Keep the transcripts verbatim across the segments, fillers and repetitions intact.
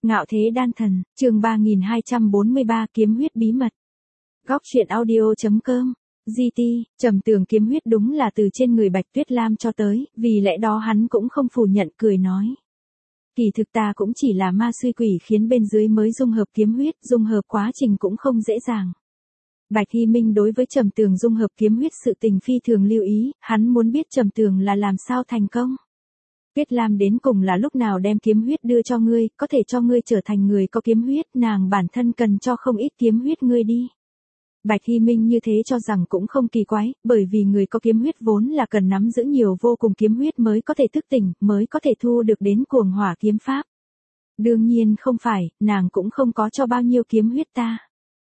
Ngạo thế đan thần, chương ba nghìn hai trăm bốn mươi ba kiếm huyết bí mật. Góc truyện audio.com, giê tê, Trầm Tường kiếm huyết đúng là từ trên người Bạch Tuyết Lam cho tới, vì lẽ đó hắn cũng không phủ nhận, cười nói. Kỳ thực ta cũng chỉ là ma suy quỷ khiến bên dưới mới dung hợp kiếm huyết, dung hợp quá trình cũng không dễ dàng. Bạch Hy Minh đối với Trầm Tường dung hợp kiếm huyết sự tình phi thường lưu ý, hắn muốn biết Trầm Tường là làm sao thành công. Tuyết Lam đến cùng là lúc nào đem kiếm huyết đưa cho ngươi, có thể cho ngươi trở thành người có kiếm huyết, nàng bản thân cần cho không ít kiếm huyết ngươi đi. Bạch Hy Minh như thế cho rằng cũng không kỳ quái, bởi vì người có kiếm huyết vốn là cần nắm giữ nhiều vô cùng kiếm huyết mới có thể thức tỉnh, mới có thể thu được đến cuồng hỏa kiếm pháp. Đương nhiên không phải, nàng cũng không có cho bao nhiêu kiếm huyết ta.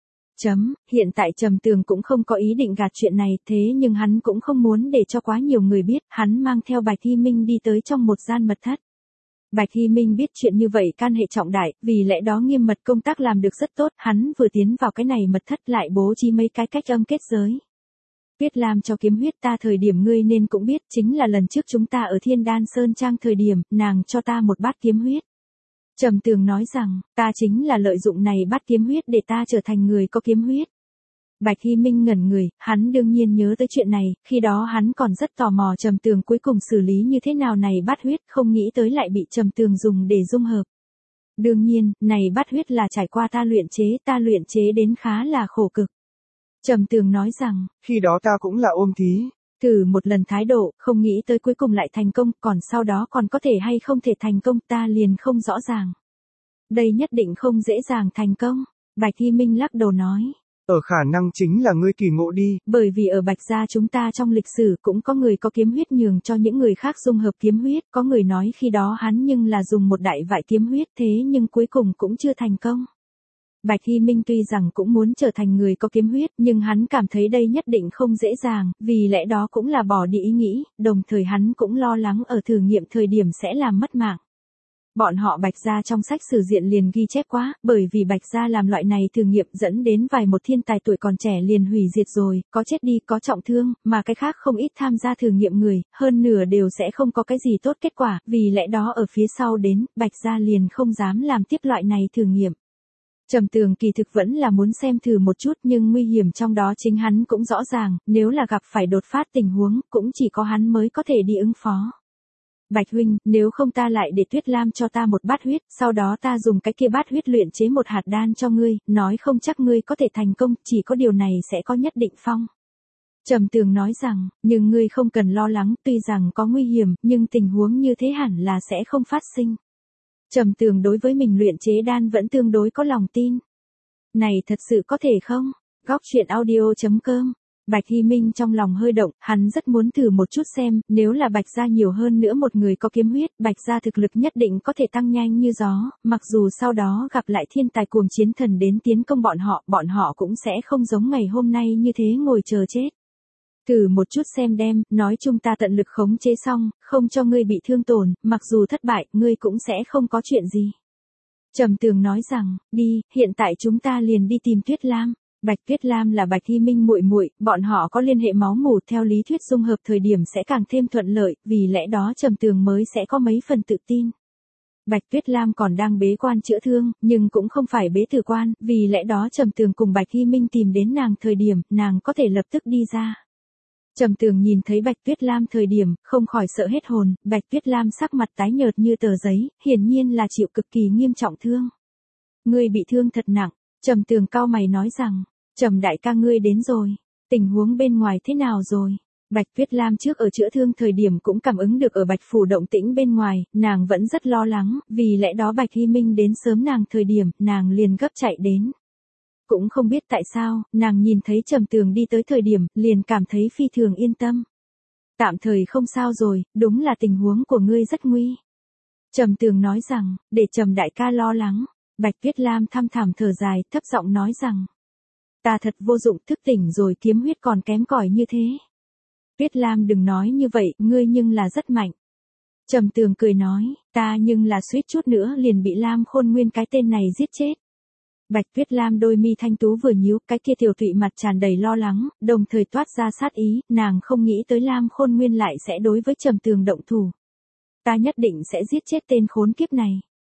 Chấm, hiện tại Trầm Tường cũng không có ý định gạt chuyện này, thế nhưng hắn cũng không muốn để cho quá nhiều người biết, hắn mang theo Bạch Hy Minh đi tới trong một gian mật thất. Bạch Hy Minh biết chuyện như vậy can hệ trọng đại, vì lẽ đó nghiêm mật công tác làm được rất tốt, hắn vừa tiến vào cái này mật thất lại bố trí mấy cái cách âm kết giới. Tuyết Lam cho kiếm huyết ta thời điểm ngươi nên cũng biết, chính là lần trước chúng ta ở Thiên Đan Sơn Trang thời điểm, nàng cho ta một bát kiếm huyết. Trầm Tường nói rằng, ta chính là lợi dụng này bắt kiếm huyết để ta trở thành người có kiếm huyết. Bạch Hy Minh ngẩn người, hắn đương nhiên nhớ tới chuyện này, khi đó hắn còn rất tò mò Trầm Tường cuối cùng xử lý như thế nào này bắt huyết, không nghĩ tới lại bị Trầm Tường dùng để dung hợp. Đương nhiên, này bắt huyết là trải qua ta luyện chế, ta luyện chế đến khá là khổ cực. Trầm Tường nói rằng, khi đó ta cũng là ôm thí. Thử một lần thái độ, không nghĩ tới cuối cùng lại thành công, còn sau đó còn có thể hay không thể thành công ta liền không rõ ràng. Đây nhất định không dễ dàng thành công. Bạch Hy Minh lắc đầu nói. Ở khả năng chính là ngươi kỳ ngộ đi. Bởi vì ở Bạch gia chúng ta trong lịch sử cũng có người có kiếm huyết nhường cho những người khác dung hợp kiếm huyết, có người nói khi đó hắn nhưng là dùng một đại vại kiếm huyết thế nhưng cuối cùng cũng chưa thành công. Bạch Hy Minh tuy rằng cũng muốn trở thành người có kiếm huyết, nhưng hắn cảm thấy đây nhất định không dễ dàng, vì lẽ đó cũng là bỏ đi ý nghĩ, đồng thời hắn cũng lo lắng ở thử nghiệm thời điểm sẽ làm mất mạng. Bọn họ Bạch gia trong sách sử diện liền ghi chép quá, bởi vì Bạch gia làm loại này thử nghiệm dẫn đến vài một thiên tài tuổi còn trẻ liền hủy diệt rồi, có chết đi, có trọng thương, mà cái khác không ít tham gia thử nghiệm người, hơn nửa đều sẽ không có cái gì tốt kết quả, vì lẽ đó ở phía sau đến, Bạch gia liền không dám làm tiếp loại này thử nghiệm. Trầm Tường kỳ thực vẫn là muốn xem thử một chút nhưng nguy hiểm trong đó chính hắn cũng rõ ràng, nếu là gặp phải đột phát tình huống, cũng chỉ có hắn mới có thể đi ứng phó. Bạch huynh, nếu không ta lại để Tuyết Lam cho ta một bát huyết, sau đó ta dùng cái kia bát huyết luyện chế một hạt đan cho ngươi, nói không chắc ngươi có thể thành công, chỉ có điều này sẽ có nhất định phong. Trầm Tường nói rằng, nhưng ngươi không cần lo lắng, tuy rằng có nguy hiểm, nhưng tình huống như thế hẳn là sẽ không phát sinh. Trầm Tường đối với mình luyện chế đan vẫn tương đối có lòng tin. Này thật sự có thể không? Góc truyện audio.com. Bạch Hy Minh trong lòng hơi động, hắn rất muốn thử một chút xem, nếu là Bạch gia nhiều hơn nữa một người có kiếm huyết, Bạch gia thực lực nhất định có thể tăng nhanh như gió, mặc dù sau đó gặp lại thiên tài cuồng chiến thần đến tiến công bọn họ, bọn họ cũng sẽ không giống ngày hôm nay như thế ngồi chờ chết. Thử một chút xem đem, nói chung ta tận lực khống chế xong, không cho ngươi bị thương tổn, mặc dù thất bại, ngươi cũng sẽ không có chuyện gì. Trầm Tường nói rằng, đi, hiện tại chúng ta liền đi tìm Tuyết Lam. Bạch Tuyết Lam là Bạch Hy Minh muội muội, bọn họ có liên hệ máu mủ, theo lý thuyết dung hợp thời điểm sẽ càng thêm thuận lợi, vì lẽ đó Trầm Tường mới sẽ có mấy phần tự tin. Bạch Tuyết Lam còn đang bế quan chữa thương, nhưng cũng không phải bế tử quan, vì lẽ đó Trầm Tường cùng Bạch Hy Minh tìm đến nàng thời điểm, nàng có thể lập tức đi ra. Trầm Tường nhìn thấy Bạch Tuyết Lam thời điểm, không khỏi sợ hết hồn, Bạch Tuyết Lam sắc mặt tái nhợt như tờ giấy, hiển nhiên là chịu cực kỳ nghiêm trọng thương. Ngươi bị thương thật nặng, Trầm Tường cau mày nói rằng, Trầm đại ca ngươi đến rồi, tình huống bên ngoài thế nào rồi? Bạch Tuyết Lam trước ở chữa thương thời điểm cũng cảm ứng được ở Bạch phủ động tĩnh bên ngoài, nàng vẫn rất lo lắng, vì lẽ đó Bạch Hy Minh đến sớm nàng thời điểm, nàng liền gấp chạy đến. Cũng không biết tại sao, nàng nhìn thấy Trầm Tường đi tới thời điểm, liền cảm thấy phi thường yên tâm. Tạm thời không sao rồi, đúng là tình huống của ngươi rất nguy. Trầm Tường nói rằng, để Trầm đại ca lo lắng. Bạch Tuyết Lam thăm thẳm thở dài, thấp giọng nói rằng, ta thật vô dụng, thức tỉnh rồi kiếm huyết còn kém cỏi như thế. Tuyết Lam đừng nói như vậy, ngươi nhưng là rất mạnh. Trầm Tường cười nói, ta nhưng là suýt chút nữa liền bị Lam Khôn Nguyên cái tên này giết chết. Bạch Tuyết Lam đôi mi thanh tú vừa nhíu, cái kia tiểu thụy mặt tràn đầy lo lắng, đồng thời toát ra sát ý, nàng không nghĩ tới Lam Khôn Nguyên lại sẽ đối với Trầm Tường động thủ. Ta nhất định sẽ giết chết tên khốn kiếp này.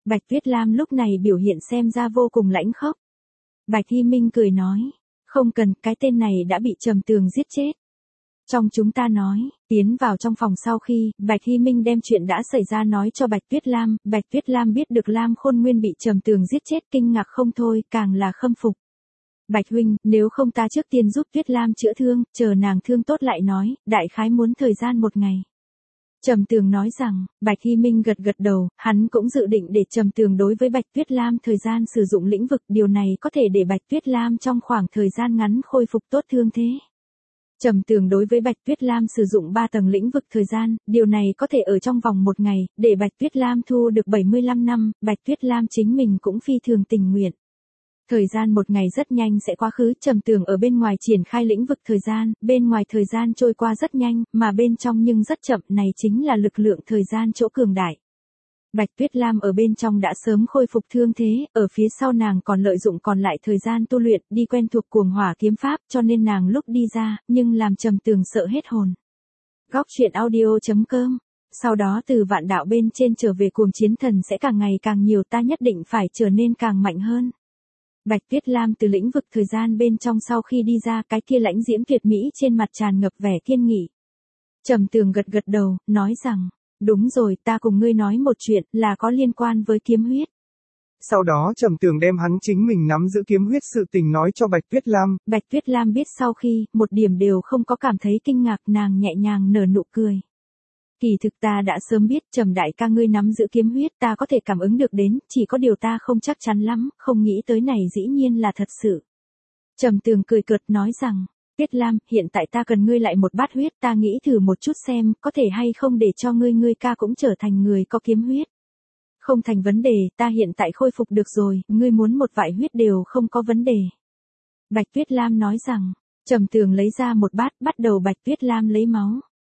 Bạch Tuyết Lam lúc này biểu hiện xem ra vô cùng lãnh khốc. Bạch Hy Minh cười nói, không cần, cái tên này đã bị Trầm Tường giết chết. Trong chúng ta nói, tiến vào trong phòng sau khi, Bạch Hy Minh đem chuyện đã xảy ra nói cho Bạch Tuyết Lam, Bạch Tuyết Lam biết được Lam Khôn Nguyên bị Trầm Tường giết chết kinh ngạc không thôi, càng là khâm phục. Bạch huynh, nếu không ta trước tiên giúp Tuyết Lam chữa thương, chờ nàng thương tốt lại nói, đại khái muốn thời gian một ngày. Trầm Tường nói rằng, Bạch Hy Minh gật gật đầu, hắn cũng dự định để Trầm Tường đối với Bạch Tuyết Lam thời gian sử dụng lĩnh vực, điều này có thể để Bạch Tuyết Lam trong khoảng thời gian ngắn khôi phục tốt thương thế. Trầm Tường đối với Bạch Tuyết Lam sử dụng ba tầng lĩnh vực thời gian, điều này có thể ở trong vòng một ngày, để Bạch Tuyết Lam thu được bảy mươi lăm năm, Bạch Tuyết Lam chính mình cũng phi thường tình nguyện. Thời gian một ngày rất nhanh sẽ quá khứ, Trầm Tường ở bên ngoài triển khai lĩnh vực thời gian, bên ngoài thời gian trôi qua rất nhanh, mà bên trong nhưng rất chậm, này chính là lực lượng thời gian chỗ cường đại. Bạch Tuyết Lam ở bên trong đã sớm khôi phục thương thế, ở phía sau nàng còn lợi dụng còn lại thời gian tu luyện, đi quen thuộc cuồng hỏa kiếm pháp, cho nên nàng lúc đi ra, nhưng làm Trầm Tường sợ hết hồn. Góc truyện audio chấm com. Sau đó từ vạn đạo bên trên trở về, cuồng chiến thần sẽ càng ngày càng nhiều, ta nhất định phải trở nên càng mạnh hơn. Bạch Tuyết Lam từ lĩnh vực thời gian bên trong sau khi đi ra, cái kia lãnh diễm tuyệt mỹ trên mặt tràn ngập vẻ kiên nghị. Trầm Tường gật gật đầu, nói rằng, đúng rồi, ta cùng ngươi nói một chuyện, là có liên quan với kiếm huyết. Sau đó Trầm Tường đem hắn chính mình nắm giữ kiếm huyết sự tình nói cho Bạch Tuyết Lam. Bạch Tuyết Lam biết sau khi, một điểm đều không có cảm thấy kinh ngạc, nàng nhẹ nhàng nở nụ cười. Kỳ thực ta đã sớm biết, Trầm đại ca ngươi nắm giữ kiếm huyết, ta có thể cảm ứng được đến, chỉ có điều ta không chắc chắn lắm, không nghĩ tới này dĩ nhiên là thật sự. Trầm Tường cười cợt nói rằng, Tuyết Lam, hiện tại ta cần ngươi lại một bát huyết, ta nghĩ thử một chút xem, có thể hay không để cho ngươi ngươi ca cũng trở thành người có kiếm huyết. Không thành vấn đề, ta hiện tại khôi phục được rồi, ngươi muốn một vại huyết đều không có vấn đề. Bạch Tuyết Lam nói rằng, Trầm Tường lấy ra một bát, bắt đầu Bạch Tuyết Lam lấy máu.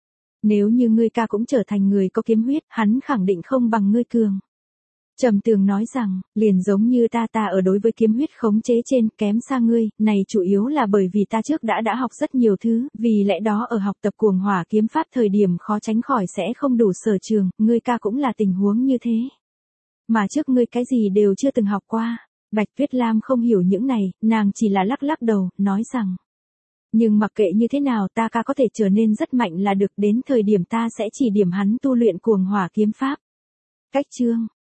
Nếu như ngươi ca cũng trở thành người có kiếm huyết, hắn khẳng định không bằng ngươi cường. Trầm Tường nói rằng, liền giống như ta ta ở đối với kiếm huyết khống chế trên, kém xa ngươi, này chủ yếu là bởi vì ta trước đã đã học rất nhiều thứ, vì lẽ đó ở học tập cuồng hỏa kiếm pháp thời điểm khó tránh khỏi sẽ không đủ sở trường, ngươi ca cũng là tình huống như thế. Mà trước ngươi cái gì đều chưa từng học qua. Bạch Tuyết Lam không hiểu những này, nàng chỉ là lắc lắc đầu, nói rằng, nhưng mặc kệ như thế nào ta ca có thể trở nên rất mạnh là được, đến thời điểm ta sẽ chỉ điểm hắn tu luyện cuồng hỏa kiếm pháp. Cách chương